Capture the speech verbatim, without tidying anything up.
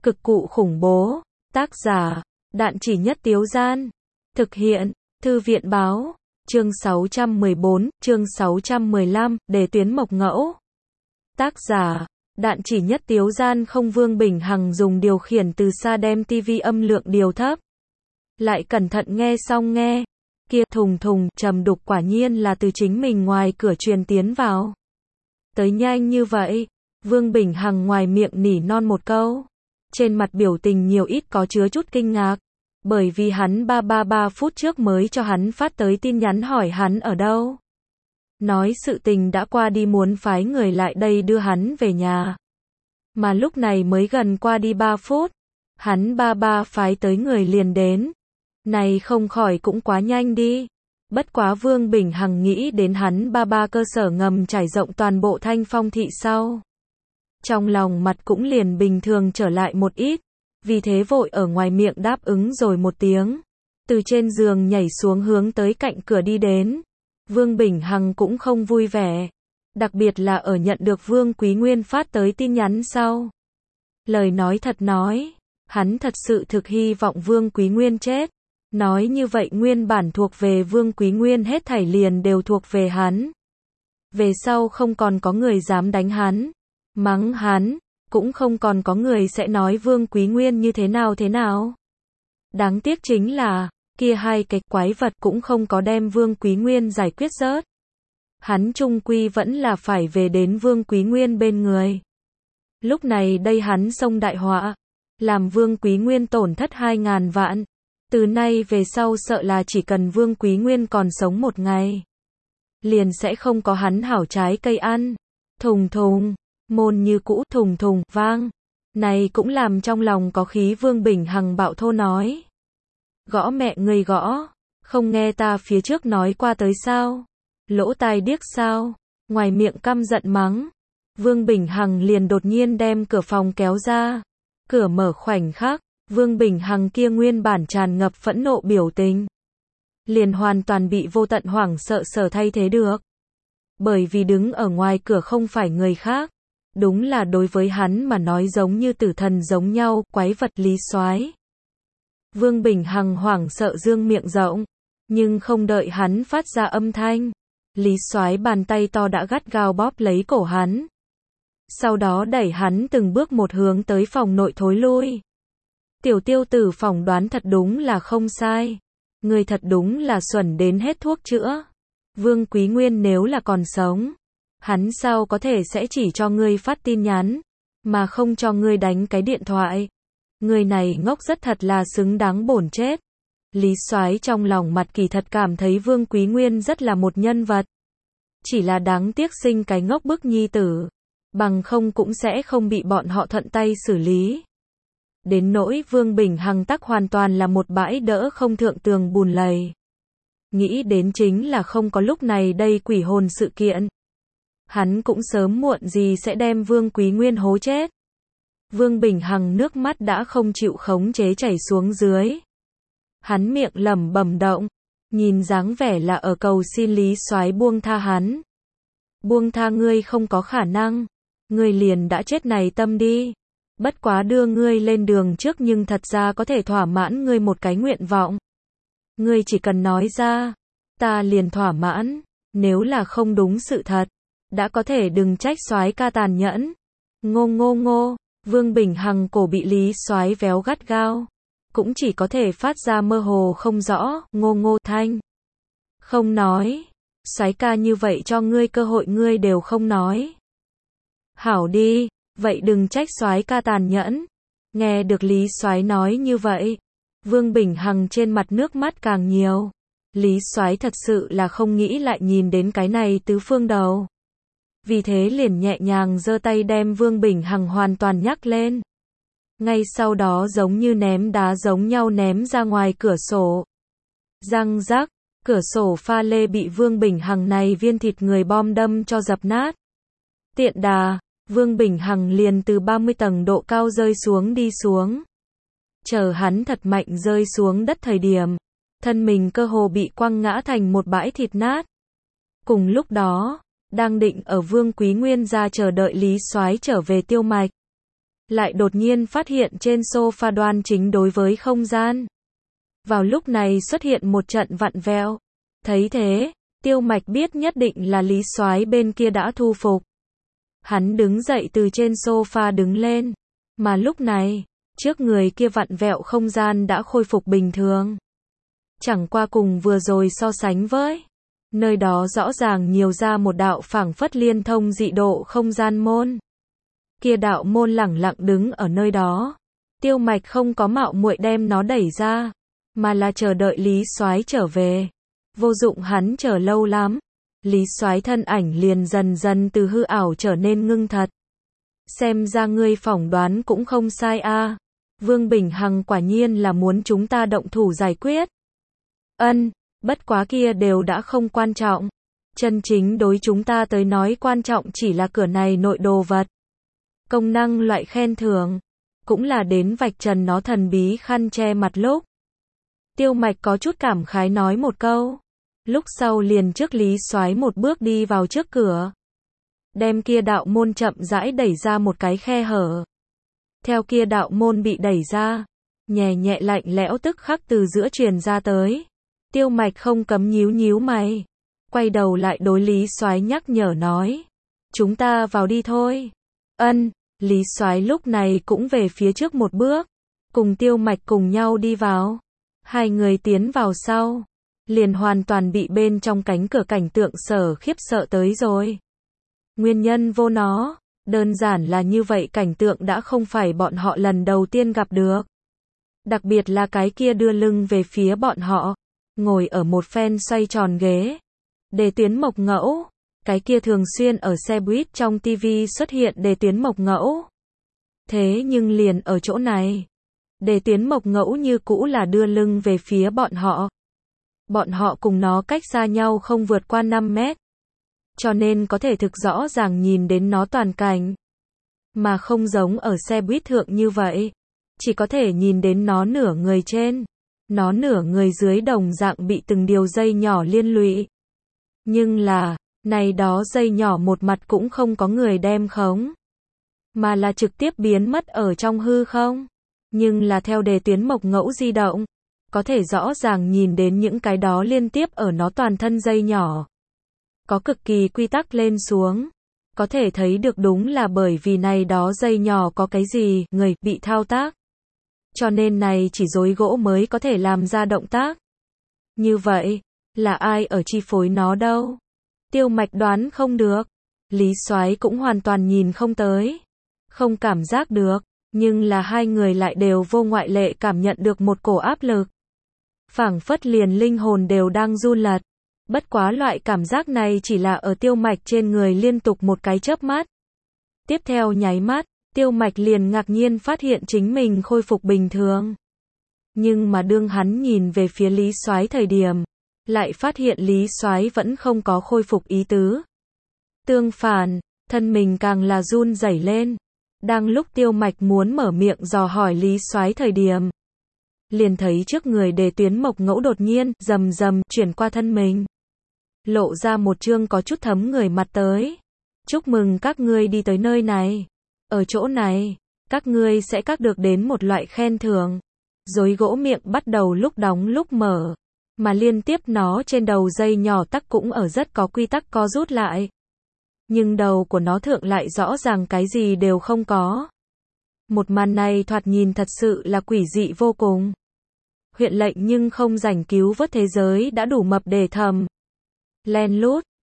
Cực cụ khủng bố. Tác giả, Đạn Chỉ Nhất Tiếu Gian. Thực hiện, Thư viện báo. Chương sáu trăm mười bốn, chương sáu trăm mười lăm, Đề tuyến mộc ngẫu. Tác giả, Đạn Chỉ Nhất Tiếu Gian. Không. Vương Bình Hằng dùng điều khiển từ xa đem tivi âm lượng điều thấp. Lại cẩn thận nghe xong nghe. Kia thùng thùng, trầm đục quả nhiên là từ chính mình ngoài cửa truyền tiến vào. Tới nhanh như vậy. Vương Bình Hằng ngoài miệng nỉ non một câu. Trên mặt biểu tình nhiều ít có chứa chút kinh ngạc. Bởi vì hắn ba ba ba phút trước mới cho hắn phát tới tin nhắn hỏi hắn ở đâu. Nói sự tình đã qua đi muốn phái người lại đây đưa hắn về nhà. Mà lúc này mới gần qua đi ba phút. Hắn ba ba phái tới người liền đến. Này không khỏi cũng quá nhanh đi. Bất quá Vương Bình Hằng nghĩ đến hắn ba ba cơ sở ngầm trải rộng toàn bộ Thanh Phong thị sau. Trong lòng mặt cũng liền bình thường trở lại một ít. Vì thế vội ở ngoài miệng đáp ứng rồi một tiếng. Từ trên giường nhảy xuống hướng tới cạnh cửa đi đến. Vương Bình Hằng cũng không vui vẻ. Đặc biệt là ở nhận được Vương Quý Nguyên phát tới tin nhắn sau. Lời nói thật nói. Hắn thật sự thực hy vọng Vương Quý Nguyên chết. Nói như vậy nguyên bản thuộc về Vương Quý Nguyên hết thảy liền đều thuộc về hắn. Về sau không còn có người dám đánh hắn. Mắng hắn. Cũng không còn có người sẽ nói Vương Quý Nguyên như thế nào thế nào. Đáng tiếc chính là, kia hai cái quái vật cũng không có đem Vương Quý Nguyên giải quyết rớt. Hắn chung quy vẫn là phải về đến Vương Quý Nguyên bên người. Lúc này đây hắn xông đại họa, làm Vương Quý Nguyên tổn thất hai ngàn vạn. Từ nay về sau sợ là chỉ cần Vương Quý Nguyên còn sống một ngày, liền sẽ không có hắn hảo trái cây ăn. Thùng thùng. Môn như cũ thùng thùng vang. Này cũng làm trong lòng có khí Vương Bình Hằng bạo thô nói. Gõ mẹ người gõ. Không nghe ta phía trước nói qua tới sao? Lỗ tai điếc sao? Ngoài miệng căm giận mắng. Vương Bình Hằng liền đột nhiên đem cửa phòng kéo ra. Cửa mở khoảnh khắc. Vương Bình Hằng kia nguyên bản tràn ngập phẫn nộ biểu tình. Liền hoàn toàn bị vô tận hoảng sợ sở thay thế được. Bởi vì đứng ở ngoài cửa không phải người khác. Đúng là đối với hắn mà nói giống như tử thần giống nhau, quái vật Lý Soái. Vương Bình Hằng hoảng sợ dương miệng rộng, nhưng không đợi hắn phát ra âm thanh, Lý Soái bàn tay to đã gắt gao bóp lấy cổ hắn. Sau đó đẩy hắn từng bước một hướng tới phòng nội thối lui. Tiểu Tiêu Tử phỏng đoán thật đúng là không sai. Người thật đúng là xuẩn đến hết thuốc chữa. Vương Quý Nguyên nếu là còn sống, hắn sao có thể sẽ chỉ cho ngươi phát tin nhắn, mà không cho ngươi đánh cái điện thoại. Người này ngốc rất thật là xứng đáng bổn chết. Lý Soái trong lòng mặt kỳ thật cảm thấy Vương Quý Nguyên rất là một nhân vật. Chỉ là đáng tiếc sinh cái ngốc bức nhi tử. Bằng không cũng sẽ không bị bọn họ thuận tay xử lý. Đến nỗi Vương Bình Hằng tắc hoàn toàn là một bãi đỡ không thượng tường bùn lầy. Nghĩ đến chính là không có lúc này đây quỷ hồn sự kiện. Hắn cũng sớm muộn gì sẽ đem Vương Quý Nguyên hố chết. Vương Bình Hằng nước mắt đã không chịu khống chế chảy xuống dưới. Hắn miệng lẩm bẩm động, nhìn dáng vẻ là ở cầu xin Lý Soái buông tha hắn. Buông tha ngươi không có khả năng, ngươi liền đã chết này tâm đi. Bất quá đưa ngươi lên đường trước nhưng thật ra có thể thỏa mãn ngươi một cái nguyện vọng. Ngươi chỉ cần nói ra, ta liền thỏa mãn, nếu là không đúng sự thật. Đã có thể đừng trách Soái ca tàn nhẫn. Ngô ngô ngô, Vương Bình Hằng cổ bị Lý Soái véo gắt gao. Cũng chỉ có thể phát ra mơ hồ không rõ, ngô ngô thanh. Không nói. Soái ca như vậy cho ngươi cơ hội ngươi đều không nói. Hảo đi, vậy đừng trách Soái ca tàn nhẫn. Nghe được Lý Soái nói như vậy, Vương Bình Hằng trên mặt nước mắt càng nhiều. Lý Soái thật sự là không nghĩ lại nhìn đến cái này tứ phương đầu. Vì thế liền nhẹ nhàng giơ tay đem Vương Bình Hằng hoàn toàn nhắc lên. Ngay sau đó giống như ném đá giống nhau ném ra ngoài cửa sổ. Răng rắc, cửa sổ pha lê bị Vương Bình Hằng này viên thịt người bom đâm cho dập nát. Tiện đà, Vương Bình Hằng liền từ ba mươi tầng độ cao rơi xuống đi xuống. Chờ hắn thật mạnh rơi xuống đất thời điểm, thân mình cơ hồ bị quăng ngã thành một bãi thịt nát. Cùng lúc đó, đang định ở Vương Quý Nguyên ra chờ đợi Lý Soái trở về Tiêu Mạch. lại đột nhiên phát hiện trên sofa đoan chính đối với không gian. Vào lúc này xuất hiện một trận vặn vẹo. Thấy thế, Tiêu Mạch biết nhất định là Lý Soái bên kia đã thu phục. Hắn đứng dậy từ trên sofa đứng lên. Mà lúc này, trước người kia vặn vẹo không gian đã khôi phục bình thường. Chẳng qua cùng vừa rồi so sánh với, nơi đó rõ ràng nhiều ra một đạo phảng phất liên thông dị độ không gian môn. Kia đạo môn lẳng lặng đứng ở nơi đó. Tiêu Mạch không có mạo muội đem nó đẩy ra, mà là chờ đợi Lý Soái trở về. Vô dụng hắn chờ lâu lắm. Lý Soái thân ảnh liền dần dần từ hư ảo trở nên ngưng thật. Xem ra ngươi phỏng đoán cũng không sai a. Vương Bình Hằng quả nhiên là muốn chúng ta động thủ giải quyết. Ân, bất quá kia đều đã không quan trọng. Chân chính đối chúng ta tới nói quan trọng chỉ là cửa này nội đồ vật. Công năng loại khen thưởng, cũng là đến vạch trần nó thần bí khăn che mặt lúc. Tiêu Mạch có chút cảm khái nói một câu. Lúc sau liền trước Lý Soái một bước đi vào trước cửa. Đem kia đạo môn chậm rãi đẩy ra một cái khe hở. Theo kia đạo môn bị đẩy ra, nhẹ nhẹ lạnh lẽo tức khắc từ giữa truyền ra tới. Tiêu Mạch không cấm nhíu nhíu mày. Quay đầu lại đối Lý Soái nhắc nhở nói. Chúng ta vào đi thôi. Ân, Lý Soái lúc này cũng về phía trước một bước. Cùng Tiêu Mạch cùng nhau đi vào. Hai người tiến vào sau. Liền hoàn toàn bị bên trong cánh cửa cảnh tượng sở khiếp sợ tới rồi. Nguyên nhân vô nó, đơn giản là như vậy cảnh tượng đã không phải bọn họ lần đầu tiên gặp được. Đặc biệt là cái kia đưa lưng về phía bọn họ, ngồi ở một phen xoay tròn ghế. Đề tuyến mộc ngẫu, cái kia thường xuyên ở xe buýt trong tivi xuất hiện đề tuyến mộc ngẫu. Thế nhưng liền ở chỗ này, đề tuyến mộc ngẫu như cũ là đưa lưng về phía bọn họ. Bọn họ cùng nó cách xa nhau không vượt qua năm mét. Cho nên có thể thực rõ ràng nhìn đến nó toàn cảnh. Mà không giống ở xe buýt thượng như vậy. Chỉ có thể nhìn đến nó nửa người trên. Nó nửa người dưới đồng dạng bị từng điều dây nhỏ liên lụy. Nhưng là, này đó dây nhỏ một mặt cũng không có người đem khống. Mà là trực tiếp biến mất ở trong hư không. Nhưng là theo đề tuyến mộc ngẫu di động. Có thể rõ ràng nhìn đến những cái đó liên tiếp ở nó toàn thân dây nhỏ. Có cực kỳ quy tắc lên xuống. Có thể thấy được đúng là bởi vì này đó dây nhỏ có cái gì, người bị thao tác. Cho nên này chỉ rối gỗ mới có thể làm ra động tác. Như vậy, là ai ở chi phối nó đâu? Tiêu Mạch đoán không được. Lý Soái cũng hoàn toàn nhìn không tới. Không cảm giác được. Nhưng là hai người lại đều vô ngoại lệ cảm nhận được một cổ áp lực. Phảng phất liền linh hồn đều đang run lật. Bất quá loại cảm giác này chỉ là ở Tiêu Mạch trên người liên tục một cái chớp mắt. Tiếp theo nháy mắt, Tiêu Mạch liền ngạc nhiên phát hiện chính mình khôi phục bình thường. Nhưng mà đương hắn nhìn về phía Lý Soái thời điểm, lại phát hiện Lý Soái vẫn không có khôi phục ý tứ. Tương phản, thân mình càng là run rẩy lên. Đang lúc Tiêu Mạch muốn mở miệng dò hỏi Lý Soái thời điểm, liền thấy trước người đề tuyến mộc ngẫu đột nhiên, rầm rầm, chuyển qua thân mình. Lộ ra một trương có chút thấm người mặt tới. Chúc mừng các ngươi đi tới nơi này. Ở chỗ này, các ngươi sẽ các được đến một loại khen thưởng. Rối gỗ miệng bắt đầu lúc đóng lúc mở. Mà liên tiếp nó trên đầu dây nhỏ tắc cũng ở rất có quy tắc co rút lại. Nhưng đầu của nó thượng lại rõ ràng cái gì đều không có. Một màn này thoạt nhìn thật sự là quỷ dị vô cùng. Huyện lệnh nhưng không rảnh cứu vớt thế giới đã đủ mập để thầm. Len lút,